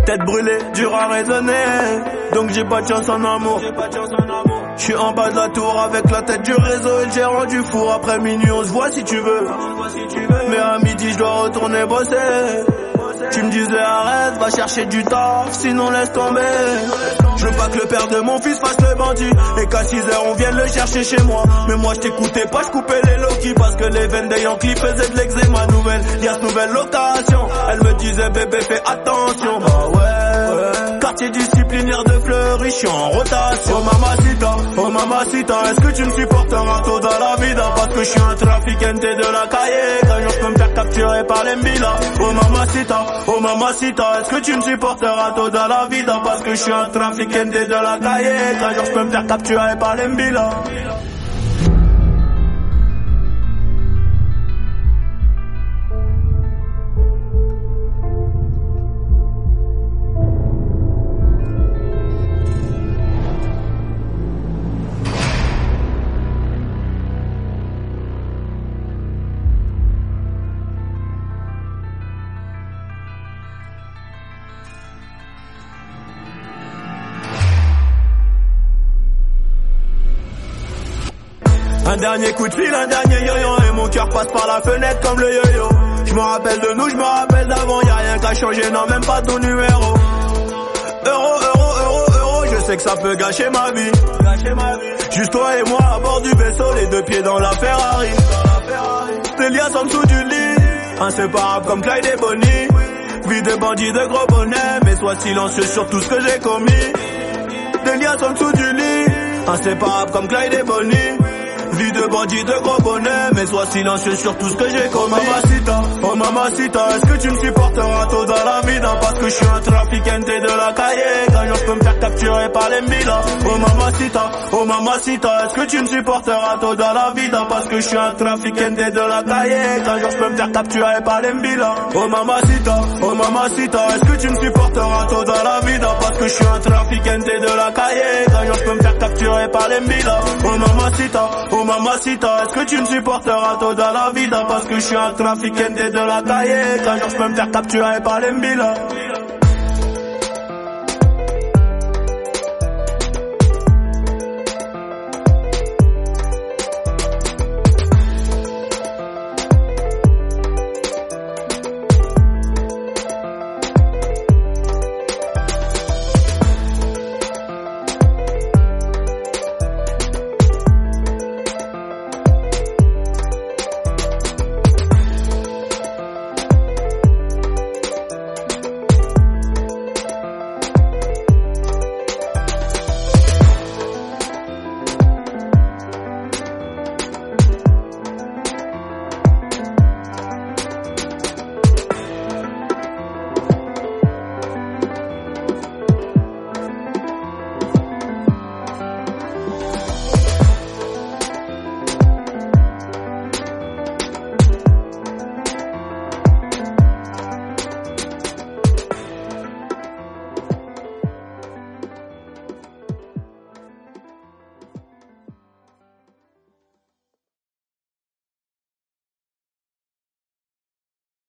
Tête brûlée, dur à raisonner. Donc j'ai pas de chance en amour. J'suis en bas de la tour avec la tête du réseau et le gérant du four. Après minuit on se voit si tu veux. Mais à midi je dois retourner bosser. Tu me disais arrête, va chercher du taf, sinon laisse tomber. Je veux pas que le père de mon fils fasse le bandit et qu'à 6h on vienne le chercher chez moi. Mais moi je t'écoutais pas, je coupais les Loki parce que les veines des Yankees faisaient de l'eczéma. Nouvelle, y'a ce nouvelle location. Elle me disait bébé fais attention. Bah ouais, quartier disciplinaire de Fleury, j'suis en rotation. Oh mamacita, est-ce que tu me supporteras tôt dans la vida? Parce que j'suis un trafiquante de la calle. Qu'un jour j'peux me faire capturer par les mbila. Oh mamacita, est-ce que tu me supporteras tôt dans la vida? Parce que j'suis un trafiquante de la calle. Qu'un jour j'peux me faire capturer par les mbila. Un dernier coup de fil, un dernier yo-yo et mon cœur passe par la fenêtre comme le yo-yo. Je me rappelle de nous, je me rappelle d'avant, y'a rien qu'à changer, non même pas ton numéro. Euro, je sais que ça peut gâcher ma vie. Juste toi et moi à bord du vaisseau, les deux pieds dans la Ferrari. Les liens en dessous du lit, inséparables comme Clyde et Bonnie. Vie de bandit de gros bonnet, mais sois silencieux sur tout ce que j'ai commis. Des liens en dessous du lit, inséparables comme Clyde et Bonnie. Vie de bandit de gros bonnet, mais sois silencieux sur tout ce que j'ai commis. Oh mamacita, est-ce que tu me supporteras tôt dans la vida? Parce que je suis un trafiquante de la calle. Qu'un jour je peux me faire capturer par les mbila. Oh mamacita, est-ce que tu me supporteras tôt dans la vida? Parce que je suis un trafiquante de la calle. Qu'un jour je peux me faire capturer par les mbila. Oh mamacita, est-ce que tu me supporteras tôt dans la vida? Parce que je suis un trafiquante de la calle. Qu'un jour je peux me faire capturer par les mbila. Oh mamacita, est-ce que tu me supporteras tôt dans la vida? Parce que je suis un trafiquante de la calle. Qu'un jour je peux me faire capturer par les mbila.